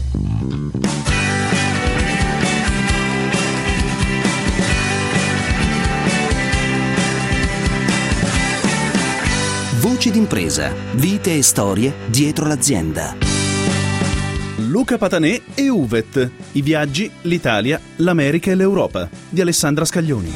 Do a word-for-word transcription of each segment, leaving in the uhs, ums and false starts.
Voci d'impresa, vite e storie dietro l'azienda. Luca Patanè e Uvet, i viaggi, l'Italia, l'America e l'Europa, di Alessandra Scaglioni.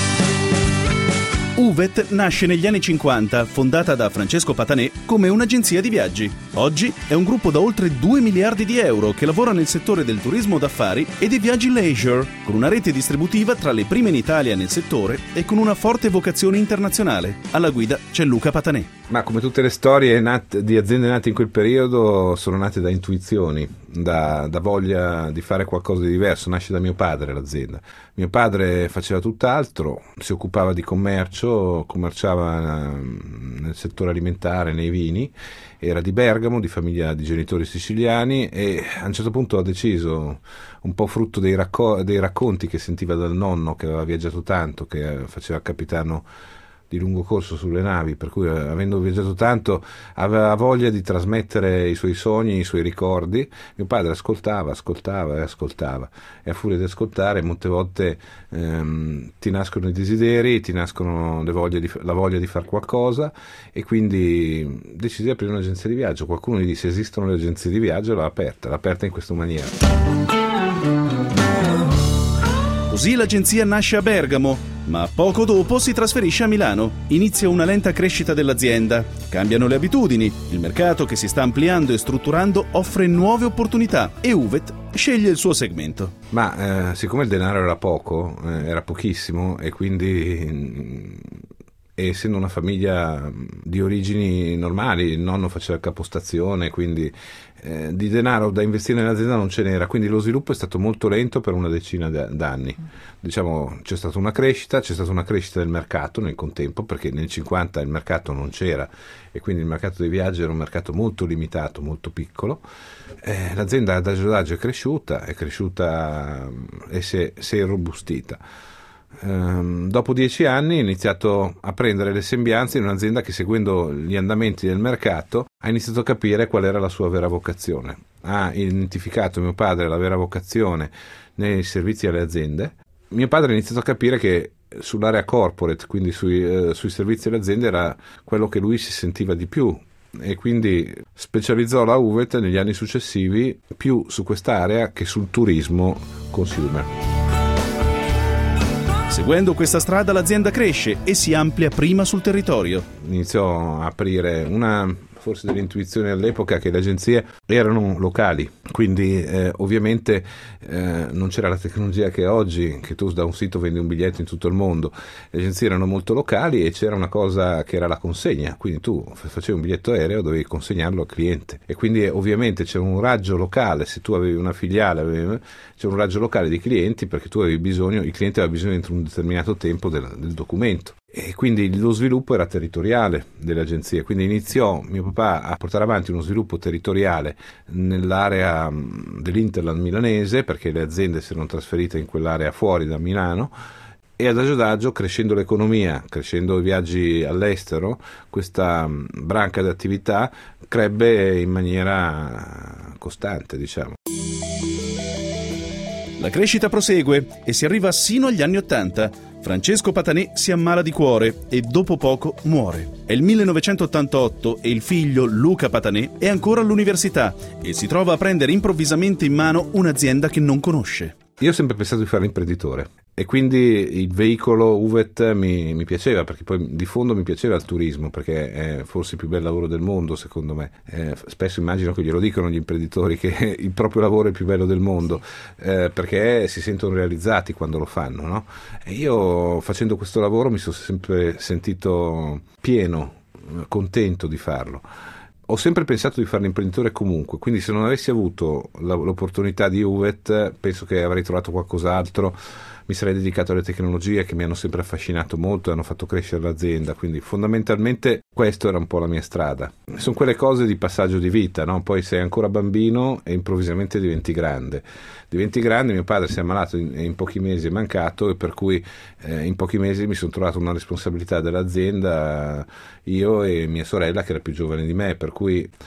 Uvet nasce negli anni cinquanta, fondata da Francesco Patanè come un'agenzia di viaggi. Oggi è un gruppo da oltre due miliardi di euro che lavora nel settore del turismo d'affari e dei viaggi leisure, con una rete distributiva tra le prime in Italia nel settore e con una forte vocazione internazionale. Alla guida c'è Luca Patanè. Ma come tutte le storie nate, di aziende nate in quel periodo, sono nate da intuizioni, da, da voglia di fare qualcosa di diverso. Nasce da mio padre l'azienda. Mio padre faceva tutt'altro, si occupava di commercio, commerciava nel settore alimentare, nei vini, era di Bergamo, di famiglia di genitori siciliani, e a un certo punto ha deciso, un po' frutto dei, racco- dei racconti che sentiva dal nonno, che aveva viaggiato tanto, che faceva il capitano di lungo corso sulle navi, per cui, avendo viaggiato tanto, aveva voglia di trasmettere i suoi sogni, i suoi ricordi. Mio padre ascoltava, ascoltava e ascoltava, e a furia di ascoltare molte volte ehm, ti nascono i desideri, ti nascono le voglie di, la voglia di fare qualcosa, e quindi decisi di aprire un'agenzia di viaggio. Qualcuno gli disse: esistono le agenzie di viaggio, l'ha aperta, l'ha aperta in questa maniera. Così l'agenzia nasce a Bergamo, ma poco dopo si trasferisce a Milano. Inizia una lenta crescita dell'azienda. Cambiano le abitudini, il mercato che si sta ampliando e strutturando offre nuove opportunità e Uvet sceglie il suo segmento. Ma eh, siccome il denaro era poco, eh, era pochissimo, e quindi, e essendo una famiglia di origini normali, il nonno faceva il capostazione, quindi eh, di denaro da investire nell'azienda non ce n'era, quindi lo sviluppo è stato molto lento per una decina d'anni. Diciamo, c'è stata una crescita, c'è stata una crescita del mercato nel contempo, perché nel cinquanta il mercato non c'era, e quindi il mercato dei viaggi era un mercato molto limitato, molto piccolo. Eh, l'azienda adagio adagio è cresciuta, è cresciuta e si è, si è irrobustita. Um, dopo dieci anni ho iniziato a prendere le sembianze in un'azienda che, seguendo gli andamenti del mercato, ha iniziato a capire qual era la sua vera vocazione. Ha identificato mio padre la vera vocazione nei servizi alle aziende. Mio padre ha iniziato a capire che sull'area corporate, quindi sui, eh, sui servizi alle aziende, era quello che lui si sentiva di più, e quindi specializzò la Uvet negli anni successivi più su quest'area che sul turismo consumer. Seguendo questa strada l'azienda cresce e si amplia prima sul territorio. Iniziò a aprire una, forse dell'intuizione all'epoca, che le agenzie erano locali, quindi eh, ovviamente eh, non c'era la tecnologia che è oggi, che tu da un sito vendi un biglietto in tutto il mondo. Le agenzie erano molto locali e c'era una cosa che era la consegna, quindi tu facevi un biglietto aereo, dovevi consegnarlo al cliente, e quindi ovviamente c'era un raggio locale. Se tu avevi una filiale, avevi, c'era un raggio locale di clienti, perché tu avevi bisogno, il cliente aveva bisogno entro un determinato tempo del, del documento. E quindi lo sviluppo era territoriale delle agenzie, quindi iniziò mio papà a portare avanti uno sviluppo territoriale nell'area dell'Interland milanese, perché le aziende si erano trasferite in quell'area fuori da Milano, e adagio adagio, crescendo l'economia, crescendo i viaggi all'estero, questa branca di attività crebbe in maniera costante, diciamo. La crescita prosegue e si arriva sino agli anni Ottanta. Francesco Patanè si ammala di cuore e dopo poco muore. È il millenovecentottantotto e il figlio Luca Patanè è ancora all'università e si trova a prendere improvvisamente in mano un'azienda che non conosce. Io ho sempre pensato di fare l'imprenditore, e quindi il veicolo Uvet mi, mi piaceva, perché poi di fondo mi piaceva il turismo, perché è forse il più bel lavoro del mondo, secondo me. Eh, spesso immagino che glielo dicono gli imprenditori, che il proprio lavoro è il più bello del mondo, eh, perché si sentono realizzati quando lo fanno, no? E io, facendo questo lavoro, mi sono sempre sentito pieno, contento di farlo. Ho sempre pensato di fare l'imprenditore comunque, quindi se non avessi avuto la, l'opportunità di Uvet, penso che avrei trovato qualcos'altro. Mi sarei dedicato alle tecnologie, che mi hanno sempre affascinato molto e hanno fatto crescere l'azienda, quindi fondamentalmente questa era un po' la mia strada. Sono quelle cose di passaggio di vita, no? Poi sei ancora bambino e improvvisamente diventi grande. Diventi grande, mio padre si è ammalato in, in pochi mesi, è mancato, e per cui eh, in pochi mesi mi sono trovato una responsabilità dell'azienda, io e mia sorella che era più giovane di me, per cui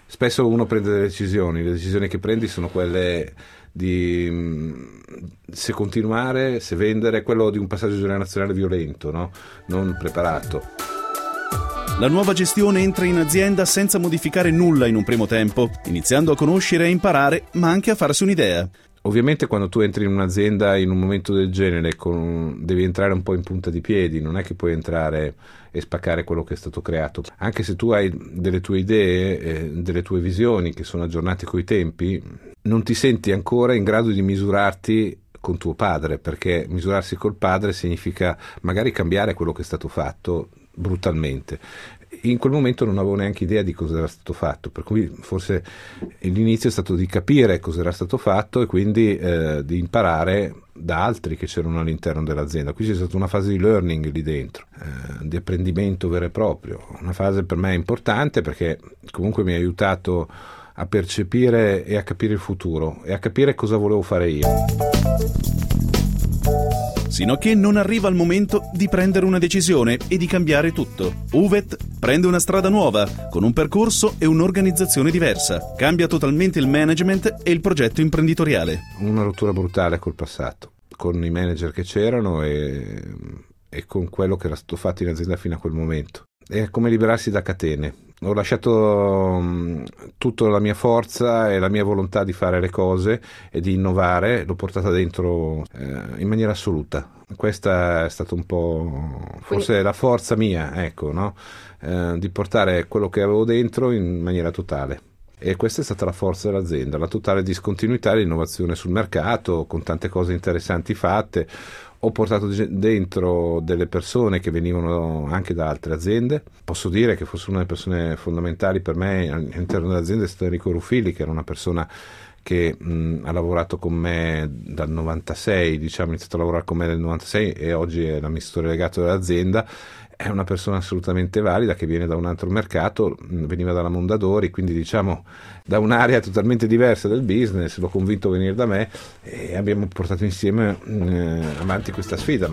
spesso uno prende delle decisioni, le decisioni che prendi sono quelle di se continuare, se vendere, quello di un passaggio generazionale violento, no? Non preparato. La nuova gestione entra in azienda senza modificare nulla in un primo tempo, iniziando a conoscere e imparare, ma anche a farsi un'idea. Ovviamente quando tu entri in un'azienda in un momento del genere con, devi entrare un po' in punta di piedi, non è che puoi entrare e spaccare quello che è stato creato. Anche se tu hai delle tue idee, eh, delle tue visioni che sono aggiornate coi tempi, non ti senti ancora in grado di misurarti con tuo padre, perché misurarsi col padre significa magari cambiare quello che è stato fatto brutalmente. In quel momento non avevo neanche idea di cosa era stato fatto, per cui forse l'inizio è stato di capire cosa era stato fatto e quindi eh, di imparare da altri che c'erano all'interno dell'azienda. Qui c'è stata una fase di learning lì dentro, eh, di apprendimento vero e proprio, una fase per me importante perché comunque mi ha aiutato a percepire e a capire il futuro e a capire cosa volevo fare io. Sino a che non arriva il momento di prendere una decisione e di cambiare tutto. Uvet prende una strada nuova, con un percorso e un'organizzazione diversa. Cambia totalmente il management e il progetto imprenditoriale. Una rottura brutale col passato, con i manager che c'erano e, e con quello che era stato fatto in azienda fino a quel momento. È come liberarsi da catene. Ho lasciato um, tutta la mia forza e la mia volontà di fare le cose e di innovare, l'ho portata dentro eh, in maniera assoluta. Questa è stata un po' forse Quindi... la forza mia, ecco, no? Eh, di portare quello che avevo dentro in maniera totale. E questa è stata la forza dell'azienda, la totale discontinuità e l'innovazione sul mercato, con tante cose interessanti fatte. Ho portato dentro delle persone che venivano anche da altre aziende. Posso dire che forse una delle persone fondamentali per me all'interno dell'azienda è stato Enrico Ruffilli, che era una persona che mh, ha lavorato con me dal novantasei, diciamo, ha iniziato a lavorare con me nel novantasei e oggi è l'amministratore delegato dell'azienda. È una persona assolutamente valida che viene da un altro mercato, veniva dalla Mondadori, quindi diciamo da un'area totalmente diversa del business, l'ho convinto a venire da me e abbiamo portato insieme eh, avanti questa sfida.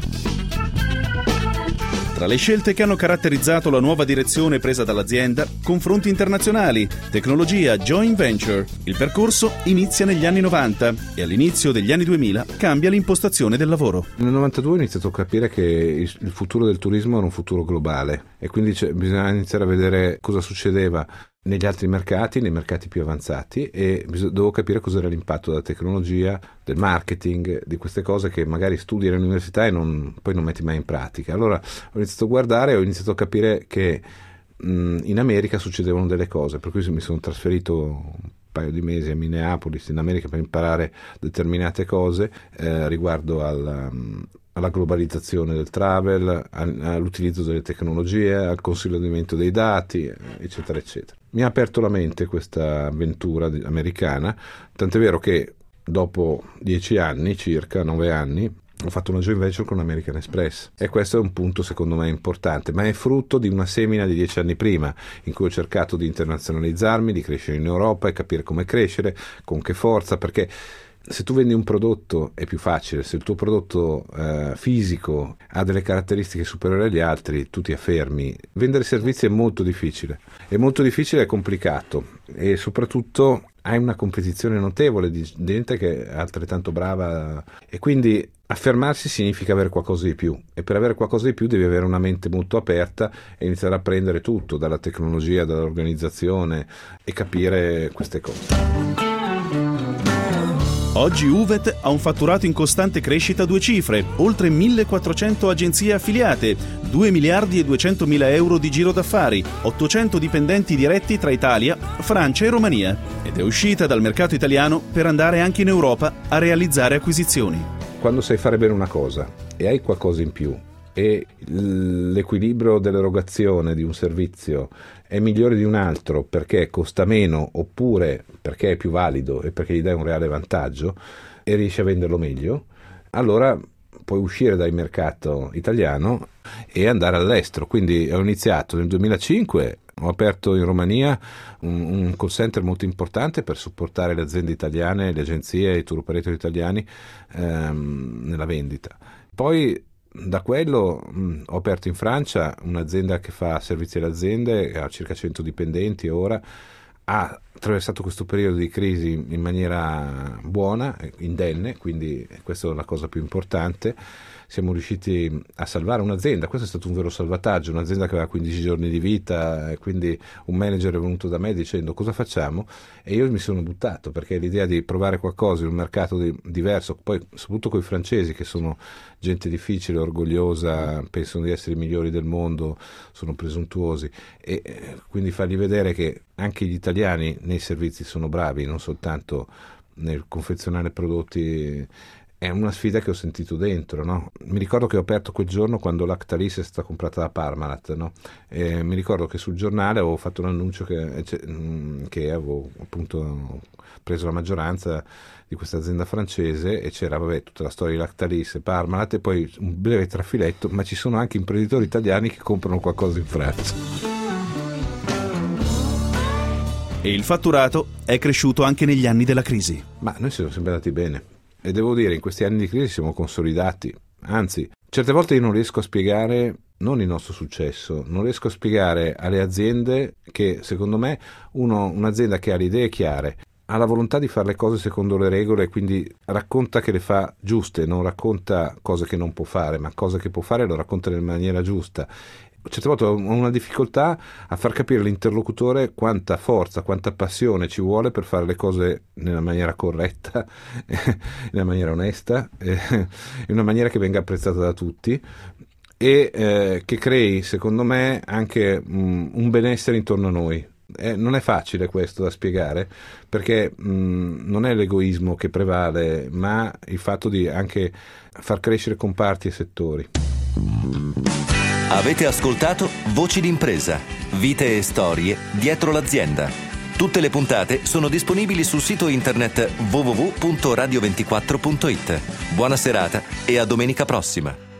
Tra le scelte che hanno caratterizzato la nuova direzione presa dall'azienda, confronti internazionali, tecnologia, joint venture. Il percorso inizia negli anni novanta e all'inizio degli anni duemila cambia l'impostazione del lavoro. Nel novantadue ho iniziato a capire che il futuro del turismo era un futuro globale e quindi bisognava iniziare a vedere cosa succedeva negli altri mercati, nei mercati più avanzati, e dovevo capire cos'era l'impatto della tecnologia, del marketing, di queste cose che magari studi all'università e non, poi non metti mai in pratica. Allora ho iniziato a guardare e ho iniziato a capire che mh, in America succedevano delle cose, per cui mi sono trasferito un paio di mesi a Minneapolis in America per imparare determinate cose eh, riguardo al um, alla globalizzazione del travel, all'utilizzo delle tecnologie, al consolidamento dei dati, eccetera, eccetera. Mi ha aperto la mente questa avventura americana, tant'è vero che dopo dieci anni, circa nove anni, ho fatto una joint venture con American Express e questo è un punto secondo me importante, ma è frutto di una semina di dieci anni prima in cui ho cercato di internazionalizzarmi, di crescere in Europa e capire come crescere, con che forza, perché se tu vendi un prodotto è più facile, se il tuo prodotto eh, fisico ha delle caratteristiche superiori agli altri, tu ti affermi. Vendere servizi è molto difficile, è molto difficile e complicato e soprattutto hai una competizione notevole di gente che è altrettanto brava e quindi affermarsi significa avere qualcosa di più e per avere qualcosa di più devi avere una mente molto aperta e iniziare a prendere tutto, dalla tecnologia, dall'organizzazione e capire queste cose. Oggi Uvet ha un fatturato in costante crescita a due cifre, oltre millequattrocento agenzie affiliate, due miliardi e duecentomila euro di giro d'affari, ottocento dipendenti diretti tra Italia, Francia e Romania ed è uscita dal mercato italiano per andare anche in Europa a realizzare acquisizioni. Quando sai fare bene una cosa e hai qualcosa in più e l'equilibrio dell'erogazione di un servizio è migliore di un altro perché costa meno oppure perché è più valido e perché gli dai un reale vantaggio e riesci a venderlo meglio, allora puoi uscire dal mercato italiano e andare all'estero. Quindi ho iniziato nel duemilacinque, ho aperto in Romania un, un call center molto importante per supportare le aziende italiane, le agenzie e i tour operator italiani ehm, nella vendita. Poi da quello mh, ho aperto in Francia un'azienda che fa servizi alle aziende, ha circa cento dipendenti ora, ha attraversato questo periodo di crisi in maniera buona, indenne, quindi questa è la cosa più importante. Siamo riusciti a salvare un'azienda, questo è stato un vero salvataggio, un'azienda che aveva quindici giorni di vita, e quindi un manager è venuto da me dicendo cosa facciamo, e io mi sono buttato, perché l'idea di provare qualcosa in un mercato di, diverso, poi soprattutto con i francesi che sono gente difficile, orgogliosa, pensano di essere i migliori del mondo, sono presuntuosi, e eh, quindi fargli vedere che anche gli italiani nei servizi sono bravi, non soltanto nel confezionare prodotti. È una sfida che ho sentito dentro, no? Mi ricordo che ho aperto quel giorno quando Lactalis è stata comprata da Parmalat, no? E mi ricordo che sul giornale avevo fatto un annuncio che, che avevo appunto preso la maggioranza di questa azienda francese, e c'era vabbè tutta la storia di Lactalis e Parmalat e poi un breve trafiletto, ma ci sono anche imprenditori italiani che comprano qualcosa in Francia. E il fatturato è cresciuto anche negli anni della crisi. Ma noi siamo sempre andati bene. E devo dire, in questi anni di crisi siamo consolidati, anzi, certe volte io non riesco a spiegare, non il nostro successo, non riesco a spiegare alle aziende che, secondo me, uno, un'azienda che ha le idee chiare, ha la volontà di fare le cose secondo le regole, quindi racconta che le fa giuste, non racconta cose che non può fare, ma cose che può fare lo racconta in maniera giusta. Certe volte ho una difficoltà a far capire all'interlocutore quanta forza, quanta passione ci vuole per fare le cose nella maniera corretta, nella maniera onesta, in una maniera che venga apprezzata da tutti e eh, che crei, secondo me, anche um, un benessere intorno a noi. Eh, non è facile questo da spiegare, perché mh, non è l'egoismo che prevale, ma il fatto di anche far crescere comparti e settori. Avete ascoltato Voci d'impresa, vite e storie dietro l'azienda. Tutte le puntate sono disponibili sul sito internet w w w punto radio ventiquattro punto it. Buona serata e a domenica prossima.